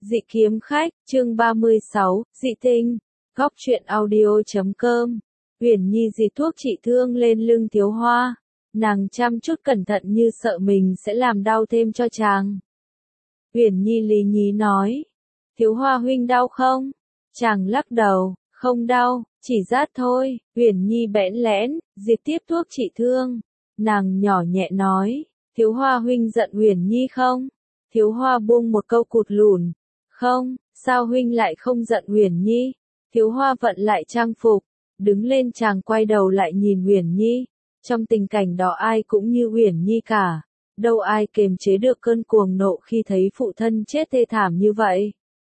Dị kiếm khách, chương 36, dị tinh, góc truyện audio.com. Uyển Nhi dì thuốc trị thương lên lưng Thiếu Hoa. Nàng chăm chút cẩn thận như sợ mình sẽ làm đau thêm cho chàng. Uyển Nhi lý nhí nói. Thiếu Hoa huynh đau không? Chàng lắc đầu, không đau, chỉ rát thôi. Uyển Nhi bẽn lẽn, dì tiếp thuốc trị thương. Nàng nhỏ nhẹ nói, Thiếu Hoa huynh giận Uyển Nhi không? Thiếu Hoa buông một câu cụt lùn. Không, sao huynh lại không giận Uyển Nhi? Thiếu Hoa vận lại trang phục, đứng lên chàng quay đầu lại nhìn Uyển Nhi. Trong tình cảnh đó ai cũng như Uyển Nhi cả, đâu ai kềm chế được cơn cuồng nộ khi thấy phụ thân chết thê thảm như vậy.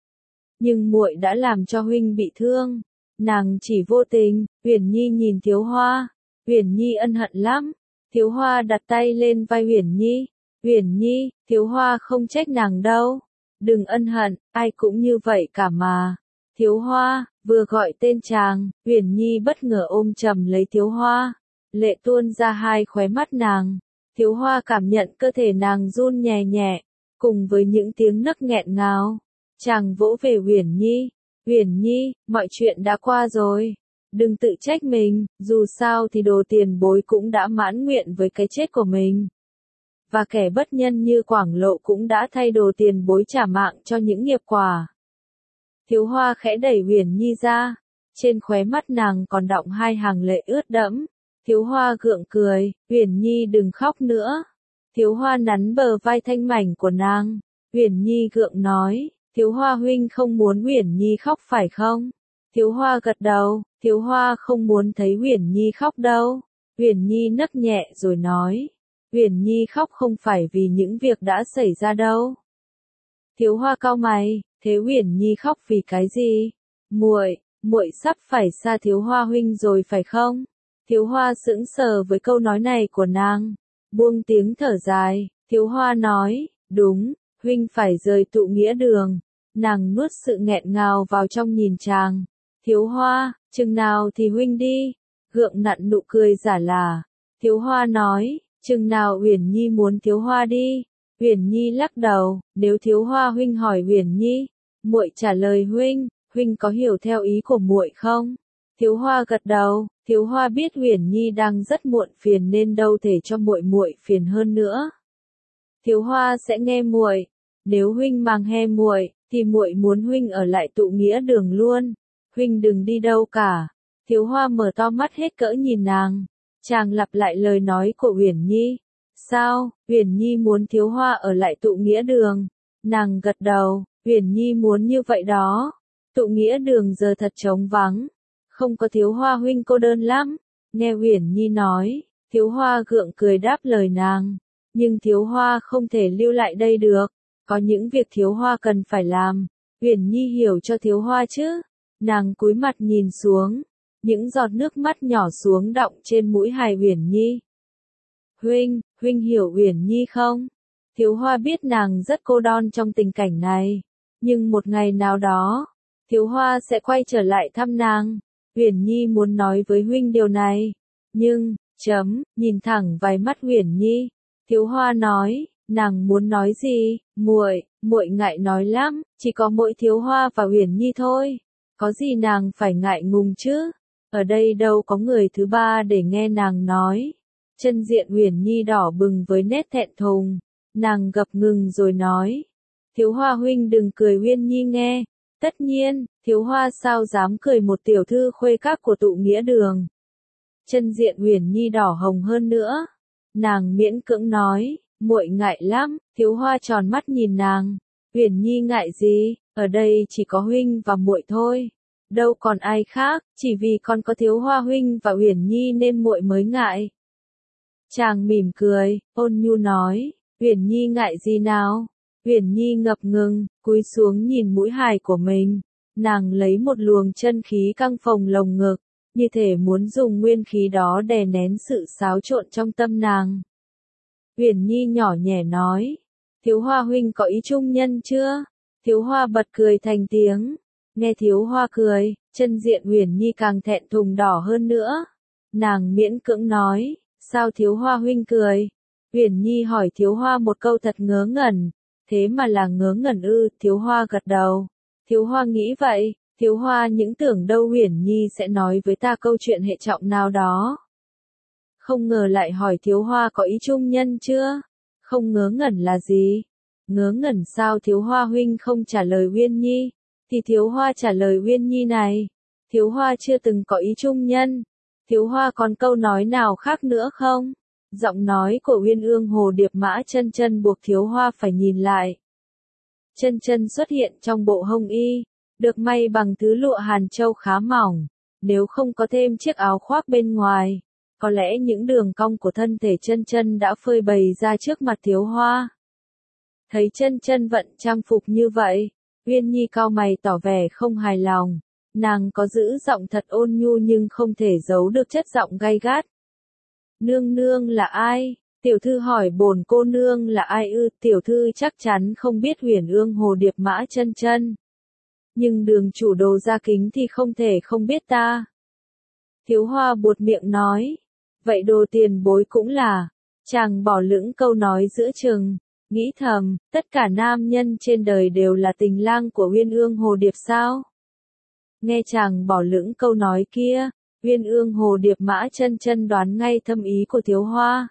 Nhưng muội đã làm cho huynh bị thương, nàng chỉ vô tình. Uyển Nhi nhìn Thiếu Hoa, Uyển Nhi ân hận lắm. Thiếu Hoa đặt tay lên vai Uyển Nhi. Uyển Nhi, Thiếu Hoa không trách nàng đâu. Đừng ân hận, ai cũng như vậy cả mà. Thiếu Hoa, vừa gọi tên chàng, Uyển Nhi bất ngờ ôm chầm lấy Thiếu Hoa. Lệ tuôn ra hai khóe mắt nàng. Thiếu Hoa cảm nhận cơ thể nàng run nhẹ nhẹ, cùng với những tiếng nấc nghẹn ngào. Chàng vỗ về Uyển Nhi. Uyển Nhi, mọi chuyện đã qua rồi. Đừng tự trách mình, dù sao thì đồ tiền bối cũng đã mãn nguyện với cái chết của mình. Và kẻ bất nhân như Quảng Lộ cũng đã thay đồ tiền bối trả mạng cho những nghiệp quả. Thiếu Hoa khẽ đẩy Uyển Nhi ra, trên khóe mắt nàng còn đọng hai hàng lệ ướt đẫm. Thiếu Hoa gượng cười, Uyển Nhi đừng khóc nữa. Thiếu Hoa nắn bờ vai thanh mảnh của nàng. Uyển Nhi gượng nói, Thiếu Hoa huynh không muốn Uyển Nhi khóc phải không? Thiếu Hoa gật đầu, Thiếu Hoa không muốn thấy Uyển Nhi khóc đâu. Uyển Nhi nấc nhẹ rồi nói, Uyển Nhi khóc không phải vì những việc đã xảy ra đâu. Thiếu Hoa cau mày, thế Uyển Nhi khóc vì cái gì? Muội sắp phải xa Thiếu Hoa huynh rồi phải không? Thiếu Hoa sững sờ với câu nói này của nàng, buông tiếng thở dài. Thiếu Hoa nói, đúng, huynh phải rời tụ nghĩa đường. Nàng nuốt sự nghẹn ngào vào trong nhìn chàng. Thiếu Hoa, chừng nào thì huynh đi? Gượng nặn nụ cười giả là. Thiếu Hoa nói, chừng nào Uyển Nhi muốn Thiếu Hoa đi? Uyển Nhi lắc đầu, nếu Thiếu Hoa huynh hỏi Uyển Nhi, muội trả lời huynh có hiểu theo ý của muội không? Thiếu Hoa gật đầu, Thiếu Hoa biết Uyển Nhi đang rất muộn phiền nên đâu thể cho muội phiền hơn nữa. Thiếu Hoa sẽ nghe muội, nếu huynh mang he muội, thì muội muốn huynh ở lại tụ nghĩa đường luôn, huynh đừng đi đâu cả. Thiếu Hoa mở to mắt hết cỡ nhìn nàng, chàng lặp lại lời nói của Uyển Nhi. Sao? Uyển Nhi muốn Thiếu Hoa ở lại tụ nghĩa đường. Nàng gật đầu, Uyển Nhi muốn như vậy đó. Tụ nghĩa đường giờ thật trống vắng, không có Thiếu Hoa huynh cô đơn lắm. Nghe Uyển Nhi nói, Thiếu Hoa gượng cười đáp lời nàng. Nhưng Thiếu Hoa không thể lưu lại đây được, có những việc Thiếu Hoa cần phải làm. Uyển Nhi hiểu cho Thiếu Hoa chứ. Nàng cúi mặt nhìn xuống, những giọt nước mắt nhỏ xuống đọng trên mũi hài Uyển Nhi. Huynh hiểu Uyển Nhi không? Thiếu Hoa biết nàng rất cô đơn trong tình cảnh này, nhưng một ngày nào đó, Thiếu Hoa sẽ quay trở lại thăm nàng. Uyển Nhi muốn nói với huynh điều này, nhưng, nhìn thẳng vào mắt Uyển Nhi, Thiếu Hoa nói, nàng muốn nói gì? Muội ngại nói lắm, chỉ có mỗi Thiếu Hoa và Uyển Nhi thôi, có gì nàng phải ngại ngùng chứ? Ở đây đâu có người thứ ba để nghe nàng nói. Chân diện Uyển Nhi đỏ bừng với nét thẹn thùng, nàng gập ngừng rồi nói, Thiếu Hoa huynh đừng cười Uyển Nhi nghe. Tất nhiên, Thiếu Hoa sao dám cười một tiểu thư khuê các của tụ nghĩa đường. Chân diện Uyển Nhi đỏ hồng hơn nữa. Nàng miễn cưỡng nói, muội ngại lắm. Thiếu Hoa tròn mắt nhìn nàng. Uyển Nhi ngại gì, ở đây chỉ có huynh và muội thôi. Đâu còn ai khác, chỉ vì còn có Thiếu Hoa huynh và Uyển Nhi nên muội mới ngại. Chàng mỉm cười, ôn nhu nói, Uyển Nhi ngại gì nào? Uyển Nhi ngập ngừng, cúi xuống nhìn mũi hài của mình. Nàng lấy một luồng chân khí căng phồng lồng ngực, như thể muốn dùng nguyên khí đó đè nén sự xáo trộn trong tâm nàng. Uyển Nhi nhỏ nhẹ nói, Thiếu Hoa huynh có ý trung nhân chưa? Thiếu Hoa bật cười thành tiếng. Nghe Thiếu Hoa cười, chân diện Uyển Nhi càng thẹn thùng đỏ hơn nữa. Nàng miễn cưỡng nói, sao Thiếu Hoa huynh cười? Uyển Nhi hỏi Thiếu Hoa một câu thật ngớ ngẩn. Thế mà là ngớ ngẩn ư? Thiếu Hoa gật đầu. Thiếu Hoa nghĩ vậy, Thiếu Hoa những tưởng đâu Uyển Nhi sẽ nói với ta câu chuyện hệ trọng nào đó. Không ngờ lại hỏi Thiếu Hoa có ý trung nhân chưa? Không ngớ ngẩn là gì? Ngớ ngẩn sao Thiếu Hoa huynh không trả lời Uyên Nhi? Thì Thiếu Hoa trả lời Uyên Nhi này. Thiếu Hoa chưa từng có ý trung nhân. Thiếu Hoa còn câu nói nào khác nữa không? Giọng nói của Uyên Ương Hồ Điệp Mã Chân Chân buộc Thiếu Hoa phải nhìn lại. Chân Chân xuất hiện trong bộ hồng y, được may bằng thứ lụa Hàn Châu khá mỏng, nếu không có thêm chiếc áo khoác bên ngoài, có lẽ những đường cong của thân thể Chân Chân đã phơi bày ra trước mặt Thiếu Hoa. Thấy Chân Chân vận trang phục như vậy, Uyên Nhi cau mày tỏ vẻ không hài lòng, nàng có giữ giọng thật ôn nhu nhưng không thể giấu được chất giọng gay gắt. Nương nương là ai? Tiểu thư hỏi bổn cô nương là ai ư? Tiểu thư chắc chắn không biết Huyền Ương Hồ Điệp Mã Chân Chân. Nhưng đường chủ Đồ Gia Kính thì không thể không biết ta. Thiếu Hoa buột miệng nói. Vậy Đồ tiền bối cũng là. Chàng bỏ lửng câu nói giữa chừng, nghĩ thầm, tất cả nam nhân trên đời đều là tình lang của Uyên Ương Hồ Điệp sao? Nghe chàng bỏ lửng câu nói kia, Uyên Ương Hồ Điệp Mã Chân Chân đoán ngay thâm ý của Thiếu Hoa.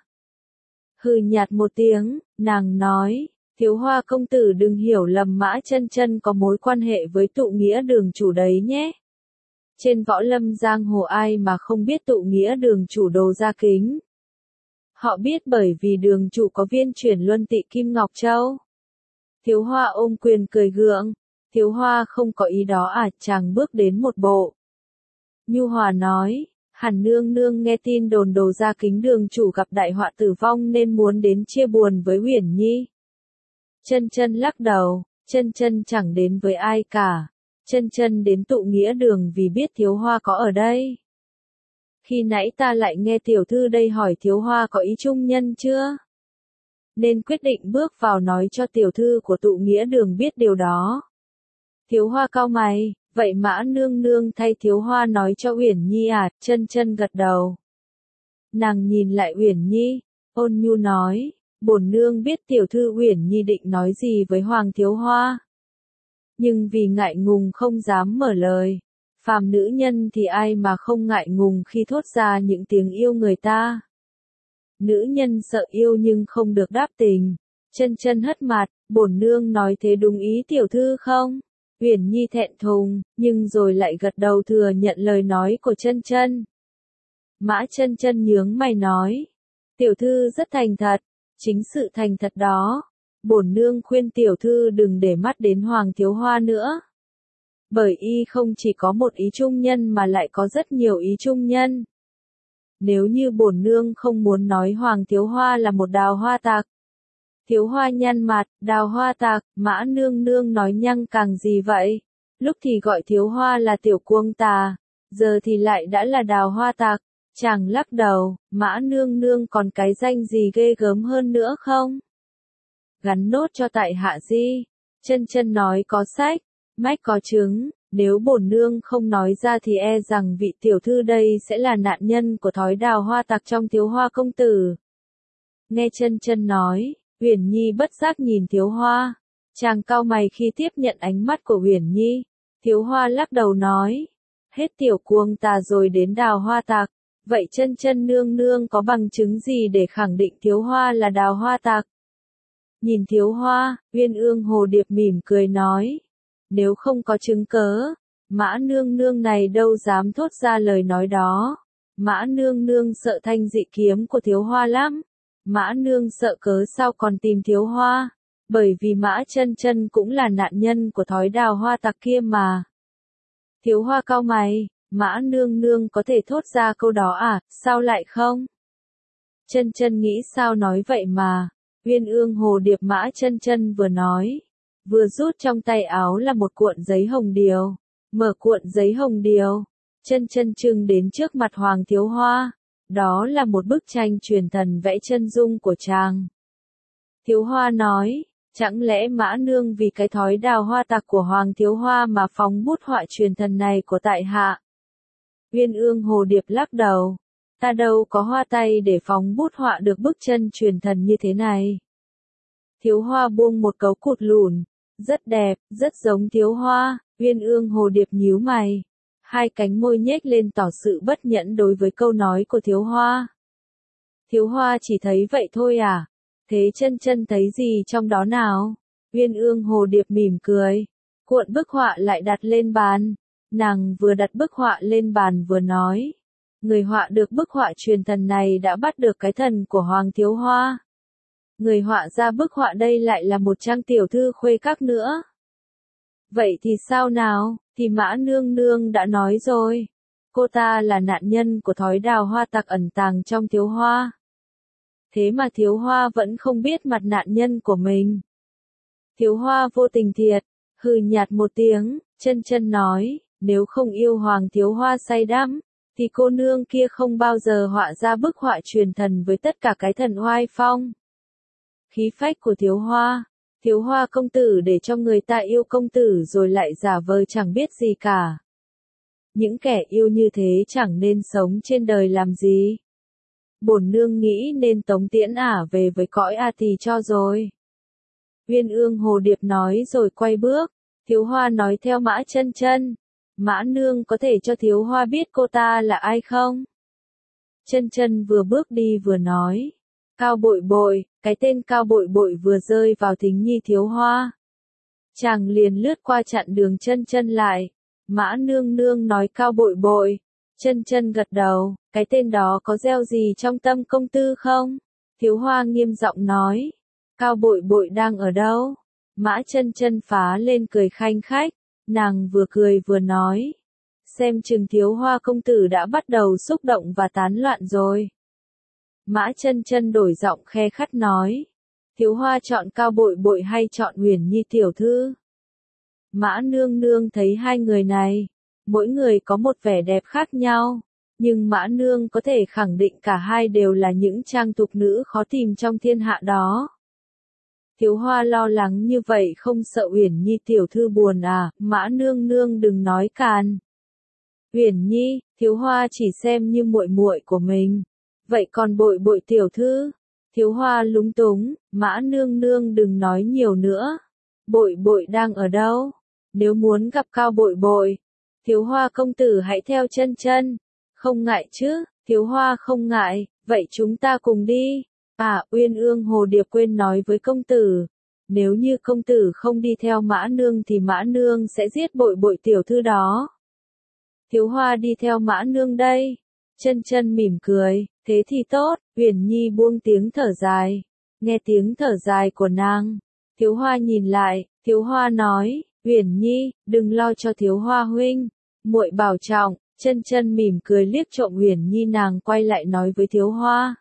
Hừ nhạt một tiếng, nàng nói, Thiếu Hoa công tử đừng hiểu lầm Mã Chân Chân có mối quan hệ với tụ nghĩa đường chủ đấy nhé. Trên võ lâm giang hồ ai mà không biết tụ nghĩa đường chủ Đồ Gia Kính. Họ biết bởi vì đường chủ có viên chuyển luân tị Kim Ngọc Châu. Thiếu Hoa ôm quyền cười gượng. Thiếu Hoa không có ý đó à? Chàng bước đến một bộ. Nhu hòa nói, hẳn nương nương nghe tin đồn Đồ Gia Kính đường chủ gặp đại họa tử vong nên muốn đến chia buồn với Uyển Nhi. Chân Chân lắc đầu, Chân Chân chẳng đến với ai cả. Chân Chân đến tụ nghĩa đường vì biết Thiếu Hoa có ở đây. Khi nãy ta lại nghe tiểu thư đây hỏi Thiếu Hoa có ý trung nhân chưa? Nên quyết định bước vào nói cho tiểu thư của tụ nghĩa đường biết điều đó. Thiếu Hoa cau mày, vậy Mã nương nương thay Thiếu Hoa nói cho Uyển Nhi à? Chân Chân gật đầu. Nàng nhìn lại Uyển Nhi, ôn nhu nói, bổn nương biết tiểu thư Uyển Nhi định nói gì với Hoàng Thiếu Hoa. Nhưng vì ngại ngùng không dám mở lời. Phàm nữ nhân thì ai mà không ngại ngùng khi thốt ra những tiếng yêu người ta. Nữ nhân sợ yêu nhưng không được đáp tình. Chân Chân hất mặt, bổn nương nói thế đúng ý tiểu thư không? Uyển Nhi thẹn thùng, nhưng rồi lại gật đầu thừa nhận lời nói của Chân Chân. Mã Chân Chân nhướng mày nói, tiểu thư rất thành thật, chính sự thành thật đó. Bổn nương khuyên tiểu thư đừng để mắt đến Hoàng Thiếu Hoa nữa. Bởi y không chỉ có một ý trung nhân mà lại có rất nhiều ý trung nhân. Nếu như bổn nương không muốn nói Hoàng Thiếu Hoa là một đào hoa tặc. Thiếu Hoa nhăn mặt, đào hoa tặc, Mã nương nương nói nhăng càng gì vậy? Lúc thì gọi Thiếu Hoa là tiểu cuồng tà, giờ thì lại đã là đào hoa tặc. Chàng lắc đầu, Mã nương nương còn cái danh gì ghê gớm hơn nữa không? Gắn nốt cho tại hạ di. Chân Chân nói có sách, mách có chứng, nếu bổn nương không nói ra thì e rằng vị tiểu thư đây sẽ là nạn nhân của thói đào hoa tặc trong Thiếu Hoa công tử. Nghe Chân Chân nói, Uyển Nhi bất giác nhìn Thiếu Hoa. Chàng cau mày khi tiếp nhận ánh mắt của Uyển Nhi. Thiếu Hoa lắc đầu nói, hết tiểu cuồng tà rồi đến đào hoa tặc. Vậy Chân Chân nương nương có bằng chứng gì để khẳng định Thiếu Hoa là đào hoa tặc? Nhìn Thiếu Hoa, Uyên Ương Hồ Điệp mỉm cười nói, nếu không có chứng cớ, Mã nương nương này đâu dám thốt ra lời nói đó. Mã nương nương sợ thanh dị kiếm của Thiếu Hoa lắm. Mã nương sợ cớ sao còn tìm Thiếu Hoa, bởi vì Mã Chân Chân cũng là nạn nhân của thói đào hoa tặc kia mà. Thiếu Hoa cau mày, Mã nương nương có thể thốt ra câu đó à? Sao lại không? Chân Chân nghĩ sao nói vậy mà. Uyên Ương Hồ Điệp Mã Chân Chân vừa nói, vừa rút trong tay áo là một cuộn giấy hồng điều. Mở cuộn giấy hồng điều, Chân Chân trưng đến trước mặt Hoàng Thiếu Hoa. Đó là một bức tranh truyền thần vẽ chân dung của chàng. Thiếu Hoa nói, chẳng lẽ Mã nương vì cái thói đào hoa tặc của Hoàng Thiếu Hoa mà phóng bút họa truyền thần này của tại hạ? Uyên Ương Hồ Điệp lắc đầu, ta đâu có hoa tay để phóng bút họa được bức chân truyền thần như thế này. Thiếu Hoa buông một cấu cụt lùn. Rất đẹp, rất giống Thiếu Hoa. Uyên Ương Hồ Điệp nhíu mày. Hai cánh môi nhếch lên tỏ sự bất nhẫn đối với câu nói của Thiếu Hoa. Thiếu Hoa chỉ thấy vậy thôi à? Thế chân chân thấy gì trong đó nào? Uyên Ương Hồ Điệp mỉm cười. Cuộn bức họa lại đặt lên bàn. Nàng vừa đặt bức họa lên bàn vừa nói. Người họa được bức họa truyền thần này đã bắt được cái thần của Hoàng Thiếu Hoa. Người họa ra bức họa đây lại là một trang tiểu thư khuê các nữa. Vậy thì sao nào? Thì Mã Nương Nương đã nói rồi. Cô ta là nạn nhân của thói đào hoa tặc ẩn tàng trong Thiếu Hoa. Thế mà Thiếu Hoa vẫn không biết mặt nạn nhân của mình. Thiếu Hoa vô tình thiệt, hừ nhạt một tiếng, chân chân nói, nếu không yêu Hoàng Thiếu Hoa say đắm, thì cô nương kia không bao giờ họa ra bức họa truyền thần với tất cả cái thần oai phong. Khí phách của Thiếu Hoa công tử để cho người ta yêu công tử rồi lại giả vờ chẳng biết gì cả. Những kẻ yêu như thế chẳng nên sống trên đời làm gì. Bổn nương nghĩ nên tống tiễn ả về với cõi A Tỳ cho rồi. Uyên Ương Hồ Điệp nói rồi quay bước. Thiếu Hoa nói theo Mã Chân Chân. Mã nương có thể cho Thiếu Hoa biết cô ta là ai không? Chân Chân vừa bước đi vừa nói. Cao Bội Bội, cái tên Cao Bội Bội vừa rơi vào thính nhi Thiếu Hoa. Chàng liền lướt qua chặn đường Chân Chân lại. Mã nương nương nói Cao Bội Bội. Chân Chân gật đầu, cái tên đó có gieo gì trong tâm công tư không? Thiếu Hoa nghiêm giọng nói. Cao Bội Bội đang ở đâu? Mã Chân Chân phá lên cười khanh khách, nàng vừa cười vừa nói. Xem chừng Thiếu Hoa công tử đã bắt đầu xúc động và tán loạn rồi. Mã Chân Chân đổi giọng khe khắt nói. Thiếu Hoa chọn Cao Bội Bội hay chọn Uyển Nhi tiểu thư? Mã nương nương thấy hai người này, mỗi người có một vẻ đẹp khác nhau, nhưng Mã nương có thể khẳng định cả hai đều là những trang thục nữ khó tìm trong thiên hạ đó. Thiếu Hoa lo lắng như vậy không sợ Uyển Nhi tiểu thư buồn à? Mã nương nương đừng nói càn. Uyển Nhi, Thiếu Hoa chỉ xem như muội muội của mình. Vậy còn Bội Bội tiểu thư? Thiếu Hoa lúng túng, Mã nương nương đừng nói nhiều nữa. Bội Bội đang ở đâu? Nếu muốn gặp Cao Bội Bội, Thiếu Hoa công tử hãy theo Chân Chân. Không ngại chứ? Thiếu Hoa không ngại, vậy chúng ta cùng đi. À, Uyên Ương Hồ Điệp quên nói với công tử. Nếu như công tử không đi theo Mã nương thì Mã nương sẽ giết Bội Bội tiểu thư đó. Thiếu Hoa đi theo Mã nương đây. Chân Chân mỉm cười, thế thì tốt. Uyển Nhi buông tiếng thở dài. Nghe tiếng thở dài của nàng, Thiếu Hoa nhìn lại, Thiếu Hoa nói, Uyển Nhi, đừng lo cho Thiếu Hoa huynh. Muội bảo trọng. Chân Chân mỉm cười liếc trộm Uyển Nhi, nàng quay lại nói với Thiếu Hoa.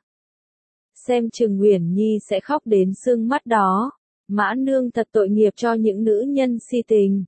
Xem chừng Uyển Nhi sẽ khóc đến sưng mắt đó. Mã nương thật tội nghiệp cho những nữ nhân si tình.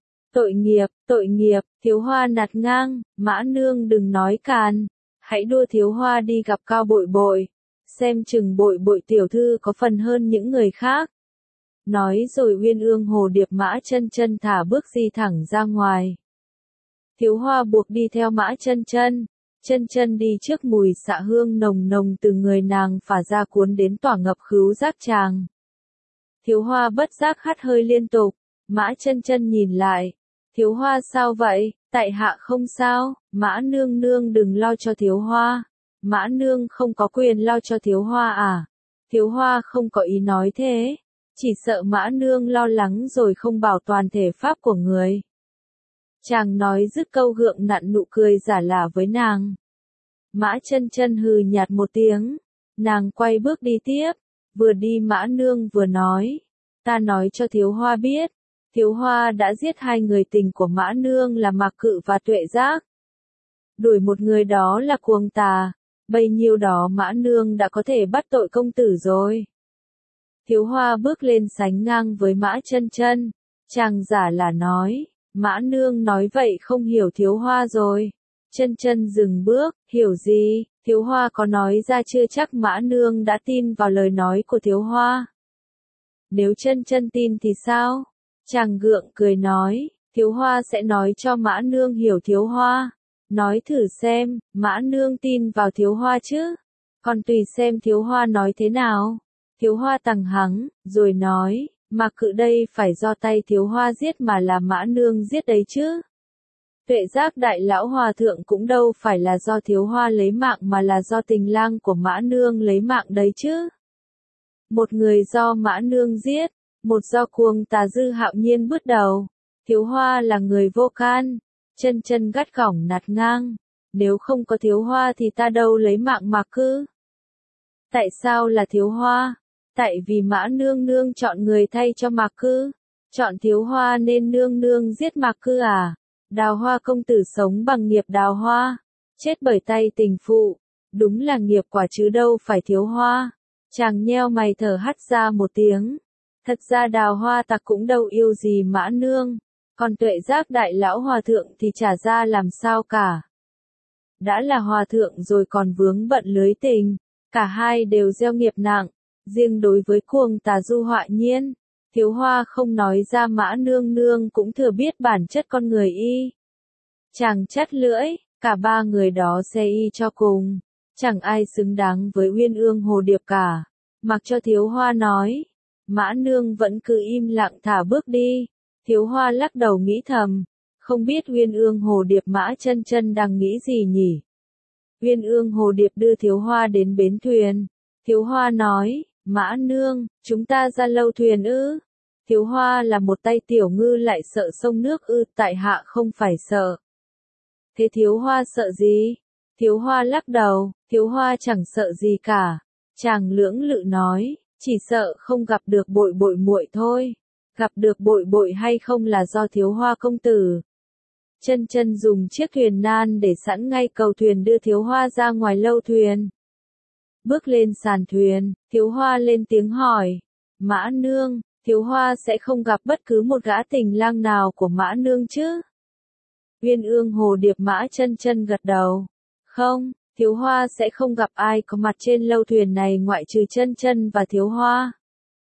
Tội nghiệp, Thiếu Hoa nạt ngang, Mã nương đừng nói càn. Hãy đua Thiếu Hoa đi gặp Cao Bội Bội. Xem chừng Bội Bội tiểu thư có phần hơn những người khác. Nói rồi Uyên Ương Hồ Điệp Mã Chân Chân thả bước đi thẳng ra ngoài. Thiếu Hoa buộc đi theo Mã Chân Chân. Chân Chân đi trước, mùi xạ hương nồng nồng từ người nàng phả ra cuốn đến tỏa ngập khứu giác chàng. Thiếu Hoa bất giác hắt hơi liên tục. Mã Chân Chân nhìn lại. Thiếu Hoa sao vậy? Tại hạ không sao. Mã nương nương đừng lo cho Thiếu Hoa. Mã nương không có quyền lo cho Thiếu Hoa à? Thiếu Hoa không có ý nói thế. Chỉ sợ Mã nương lo lắng rồi không bảo toàn thể pháp của người. Chàng nói dứt câu gượng nặn nụ cười giả lả với nàng. Mã Chân Chân hừ nhạt một tiếng. Nàng quay bước đi tiếp. Vừa đi Mã nương vừa nói. Ta nói cho Thiếu Hoa biết. Thiếu Hoa đã giết hai người tình của Mã nương là Mạc Cự và Tuệ Giác. Đuổi một người đó là cuồng tà. Bấy nhiêu đó Mã nương đã có thể bắt tội công tử rồi. Thiếu Hoa bước lên sánh ngang với Mã Chân Chân. Chàng giả là nói. Mã nương nói vậy không hiểu Thiếu Hoa rồi. Chân Chân dừng bước, hiểu gì? Thiếu Hoa có nói ra chưa chắc Mã nương đã tin vào lời nói của Thiếu Hoa. Nếu Chân Chân tin thì sao? Chàng gượng cười nói, Thiếu Hoa sẽ nói cho Mã nương hiểu Thiếu Hoa. Nói thử xem, Mã nương tin vào Thiếu Hoa chứ? Còn tùy xem Thiếu Hoa nói thế nào. Thiếu Hoa tằng hắng, rồi nói, Mạc Cự đây phải do tay Thiếu Hoa giết mà là Mã Nương giết đấy chứ. Tuệ Giác Đại Lão Hòa Thượng cũng đâu phải là do Thiếu Hoa lấy mạng mà là do tình lang của Mã Nương lấy mạng đấy chứ. Một người do Mã Nương giết, một do Cuồng Tà Dư Hạo Nhiên bứt đầu. Thiếu Hoa là người vô can, chân chân gắt gỏng nạt ngang. Nếu không có Thiếu Hoa thì ta đâu lấy mạng Mạc Cự. Tại sao là Thiếu Hoa? Tại vì Mã Nương Nương chọn người thay cho Mạc Cự. Chọn Thiếu Hoa nên Nương Nương giết Mạc Cự à? Đào Hoa công tử sống bằng nghiệp đào hoa, chết bởi tay tình phụ. Đúng là nghiệp quả chứ đâu phải Thiếu Hoa. Chàng nheo mày thở hắt ra một tiếng. Thật ra Đào Hoa tặc cũng đâu yêu gì Mã Nương. Còn Tuệ Giác Đại Lão Hòa Thượng thì chả ra làm sao cả. Đã là Hòa Thượng rồi còn vướng bận lưới tình. Cả hai đều gieo nghiệp nặng. Riêng đối với Cuồng Tà Du Hạo Nhiên, Thiếu Hoa không nói ra Mã Nương Nương cũng thừa biết bản chất con người y. Chàng chắt lưỡi, cả ba người đó xe y cho cùng. Chẳng ai xứng đáng với Uyên Ương Hồ Điệp cả. Mặc cho Thiếu Hoa nói, Mã Nương vẫn cứ im lặng thả bước đi. Thiếu Hoa lắc đầu nghĩ thầm, không biết Uyên Ương Hồ Điệp Mã Chân Chân đang nghĩ gì nhỉ? Uyên Ương Hồ Điệp đưa Thiếu Hoa đến bến thuyền. Thiếu Hoa nói, Mã Nương, chúng ta ra lâu thuyền ư? Thiếu Hoa là một tay tiểu ngư lại sợ sông nước ư? Tại hạ không phải sợ. Thế Thiếu Hoa sợ gì? Thiếu Hoa lắc đầu, Thiếu Hoa chẳng sợ gì cả. Chàng lưỡng lự nói, chỉ sợ không gặp được Bội Bội muội thôi. Gặp được Bội Bội hay không là do Thiếu Hoa công tử. Chân Chân dùng chiếc thuyền nan để sẵn ngay cầu thuyền đưa Thiếu Hoa ra ngoài lâu thuyền. Bước lên sàn thuyền, Thiếu Hoa lên tiếng hỏi, Mã Nương, Thiếu Hoa sẽ không gặp bất cứ một gã tình lang nào của Mã Nương chứ? Uyên Ương Hồ Điệp Mã Chân Chân gật đầu. Không, Thiếu Hoa sẽ không gặp ai có mặt trên lâu thuyền này ngoại trừ Chân Chân và Thiếu Hoa.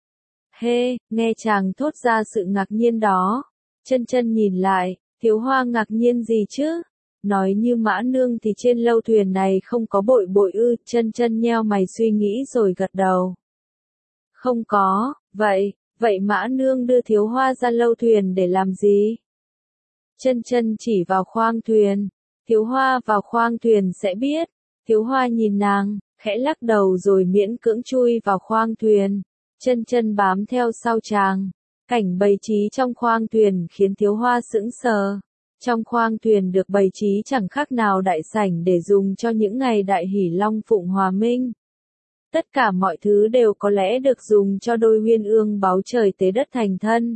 Hê, nghe chàng thốt ra sự ngạc nhiên đó. Chân Chân nhìn lại, Thiếu Hoa ngạc nhiên gì chứ? Nói như Mã Nương thì trên lâu thuyền này không có Bội Bội ư? Chân Chân nheo mày suy nghĩ rồi gật đầu. Không có, vậy Mã Nương đưa Thiếu Hoa ra lâu thuyền để làm gì? Chân Chân chỉ vào khoang thuyền. Thiếu Hoa vào khoang thuyền sẽ biết. Thiếu Hoa nhìn nàng, khẽ lắc đầu rồi miễn cưỡng chui vào khoang thuyền. Chân Chân bám theo sau chàng. Cảnh bày trí trong khoang thuyền khiến Thiếu Hoa sững sờ. Trong khoang thuyền được bày trí chẳng khác nào đại sảnh để dùng cho những ngày đại hỷ long phụng hòa minh. Tất cả mọi thứ đều có lẽ được dùng cho đôi uyên ương báu trời tế đất thành thân.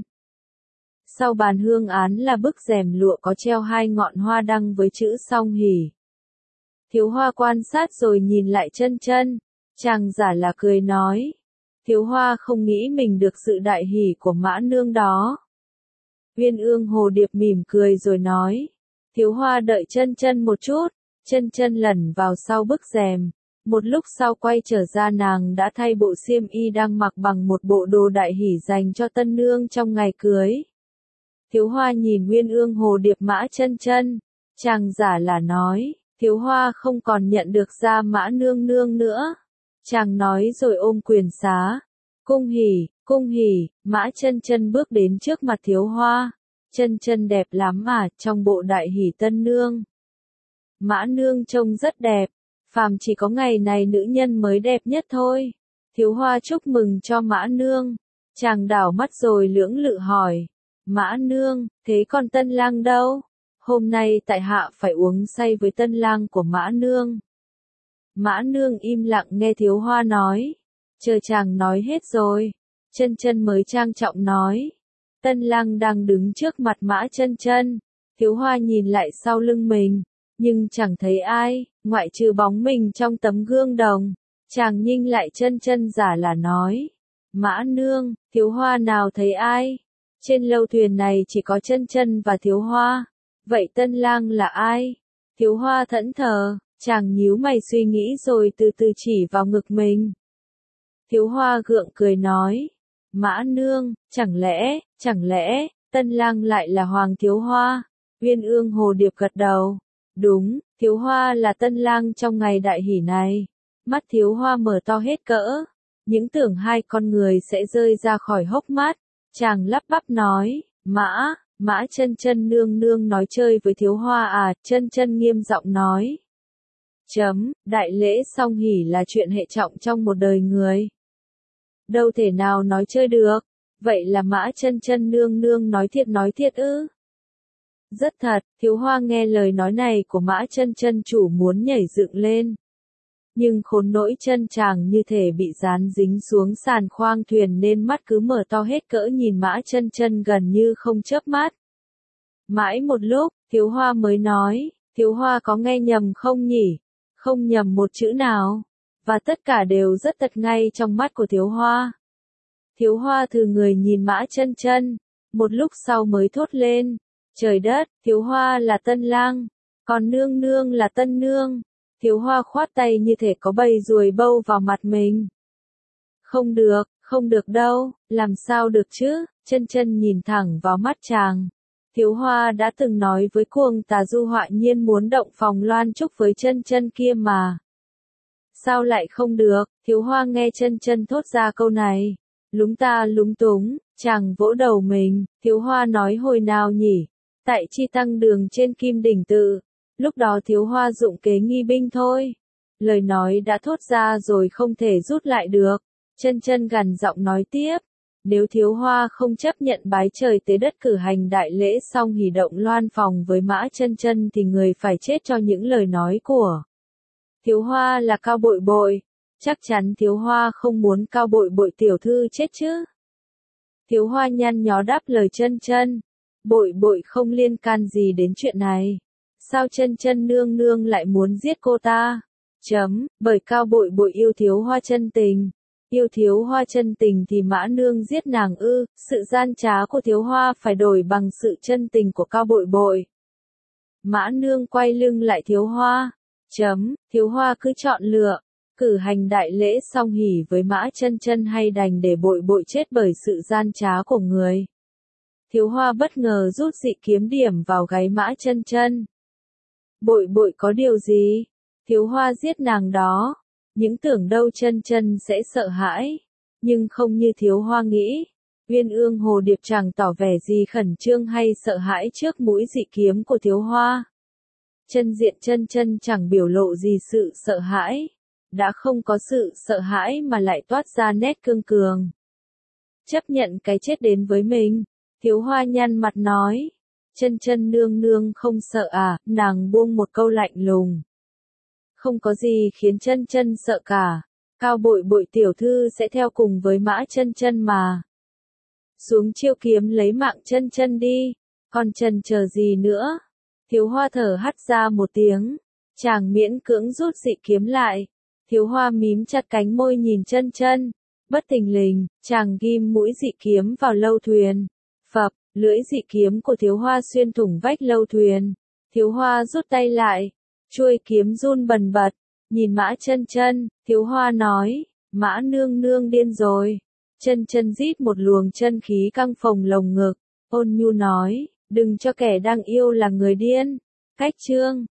Sau bàn hương án là bức rèm lụa có treo 2 ngọn hoa đăng với chữ song hỷ. Thiếu Hoa quan sát rồi nhìn lại Chân Chân. Chàng giả là cười nói. Thiếu Hoa không nghĩ mình được sự đại hỷ của Mã Nương đó. Uyên Ương Hồ Điệp mỉm cười rồi nói. Thiếu Hoa đợi Chân Chân một chút. Chân Chân lẩn vào sau bức rèm. Một lúc sau quay trở ra, nàng đã thay bộ xiêm y đang mặc bằng một bộ đồ đại hỷ dành cho tân nương trong ngày cưới. Thiếu Hoa nhìn Uyên Ương Hồ Điệp Mã Chân Chân. Chàng giả là nói. Thiếu Hoa không còn nhận được ra Mã Nương Nương nữa. Chàng nói rồi ôm quyền xá. Cung hỉ, Mã Chân Chân bước đến trước mặt Thiếu Hoa. Chân Chân đẹp lắm à, trong bộ đại hỷ tân nương. Mã Nương trông rất đẹp, phàm chỉ có ngày này nữ nhân mới đẹp nhất thôi. Thiếu Hoa chúc mừng cho Mã Nương. Chàng đảo mắt rồi lưỡng lự hỏi. Mã Nương, thế còn tân lang đâu? Hôm nay tại hạ phải uống say với tân lang của Mã Nương. Mã Nương im lặng nghe Thiếu Hoa nói. Chờ chàng nói hết rồi. Chân Chân mới trang trọng nói. Tân lang đang đứng trước mặt Mã Chân Chân. Thiếu Hoa nhìn lại sau lưng mình, nhưng chẳng thấy ai, ngoại trừ bóng mình trong tấm gương đồng. Chàng nhinh lại Chân Chân giả là nói. Mã Nương, Thiếu Hoa nào thấy ai? Trên lâu thuyền này chỉ có Chân Chân và Thiếu Hoa. Vậy tân lang là ai? Thiếu Hoa thẫn thờ, chàng nhíu mày suy nghĩ rồi từ từ chỉ vào ngực mình. Thiếu Hoa gượng cười nói. Mã Nương, chẳng lẽ, tân lang lại là Hoàng Thiếu Hoa? Uyên Ương Hồ Điệp gật đầu. Đúng, Thiếu Hoa là tân lang trong ngày đại hỷ này. Mắt Thiếu Hoa mở to hết cỡ. những tưởng hai con người sẽ rơi ra khỏi hốc mắt. Chàng lắp bắp nói, Mã Chân Chân nương nương nói chơi với Thiếu Hoa à? Chân Chân nghiêm giọng nói. Đại lễ song hỷ là chuyện hệ trọng trong một đời người. Đâu thể nào nói chơi được. Vậy là Mã Chân Chân nương nương nói thiệt ư? Rất thật. Thiếu Hoa nghe lời nói này của Mã Chân Chân chủ muốn nhảy dựng lên. Nhưng khốn nỗi chân chàng như thể bị dán dính xuống sàn khoang thuyền nên mắt cứ mở to hết cỡ nhìn Mã Chân Chân gần như không chớp mắt. Mãi một lúc, Thiếu Hoa mới nói, Thiếu Hoa có nghe nhầm không nhỉ? Không nhầm một chữ nào. Và tất cả đều rất thật ngay trong mắt của Thiếu Hoa. Thiếu Hoa thừ người nhìn Mã Chân Chân, một lúc sau mới thốt lên, trời đất, Thiếu Hoa là tân lang, còn nương nương là tân nương. Thiếu Hoa khoát tay như thể có bầy ruồi bâu vào mặt mình. Không được đâu, làm sao được chứ? Chân Chân nhìn thẳng vào mắt chàng. Thiếu Hoa đã từng nói với Cuồng Tà Du họa nhiên muốn động phòng loan trúc với Chân Chân kia mà. Sao lại không được? Thiếu Hoa nghe Chân Chân thốt ra câu này, lúng ta lúng túng, chàng vỗ đầu mình. Thiếu Hoa nói hồi nào nhỉ? Tại Chi Tăng Đường trên Kim Đỉnh Tự. Lúc đó Thiếu Hoa dụng kế nghi binh thôi. Lời nói đã thốt ra rồi không thể rút lại được. Chân Chân gằn giọng nói tiếp. Nếu Thiếu Hoa không chấp nhận bái trời tế đất cử hành đại lễ xong hỉ động loan phòng với Mã Chân Chân thì người phải chết cho những lời nói của Thiếu Hoa là Cao Bội Bội. Chắc chắn Thiếu Hoa không muốn Cao Bội Bội tiểu thư chết chứ. Thiếu Hoa nhăn nhó đáp lời Chân Chân. Bội Bội không liên can gì đến chuyện này. Sao Chân Chân nương nương lại muốn giết cô ta? Bởi Cao Bội Bội yêu Thiếu Hoa chân tình. Yêu Thiếu Hoa chân tình thì Mã nương giết nàng ư? Sự gian trá của Thiếu Hoa phải đổi bằng sự chân tình của Cao Bội Bội. Mã nương quay lưng lại Thiếu Hoa. Thiếu Hoa cứ chọn lựa. Cử hành đại lễ song hỉ với Mã Chân Chân hay đành để Bội Bội chết bởi sự gian trá của người. Thiếu Hoa bất ngờ rút dị kiếm điểm vào gáy Mã Chân Chân. Bội Bội có điều gì? Thiếu Hoa giết nàng đó. Những tưởng đâu Chân Chân sẽ sợ hãi. Nhưng không như Thiếu Hoa nghĩ. Uyên Ương Hồ Điệp chẳng tỏ vẻ gì khẩn trương hay sợ hãi trước mũi dị kiếm của Thiếu Hoa. Chân diện Chân Chân chẳng biểu lộ gì sự sợ hãi. Đã không có sự sợ hãi mà lại toát ra nét cương cường. Chấp nhận cái chết đến với mình. Thiếu Hoa nhăn mặt nói. Chân Chân nương nương không sợ à? Nàng buông một câu lạnh lùng. Không có gì khiến Chân Chân sợ cả. Cao Bội Bội tiểu thư sẽ theo cùng với Mã Chân Chân mà. Xuống chiêu kiếm lấy mạng Chân Chân đi. Còn chần chờ gì nữa? Thiếu Hoa thở hắt ra một tiếng. Chàng miễn cưỡng rút dị kiếm lại. Thiếu Hoa mím chặt cánh môi nhìn Chân Chân. Bất thình lình, chàng ghim mũi dị kiếm vào lâu thuyền. Phập, lưỡi dị kiếm của Thiếu Hoa xuyên thủng vách lâu thuyền. Thiếu Hoa rút tay lại. Chuôi kiếm run bần bật. Nhìn Mã Chân Chân, Thiếu Hoa nói, Mã nương nương điên rồi. Chân Chân rít một luồng chân khí căng phồng lồng ngực. Ôn nhu nói, đừng cho kẻ đang yêu là người điên. Cách chương